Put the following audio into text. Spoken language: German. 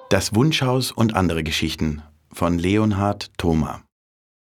Das Wunschhaus und andere Geschichten von Leonhard Thoma.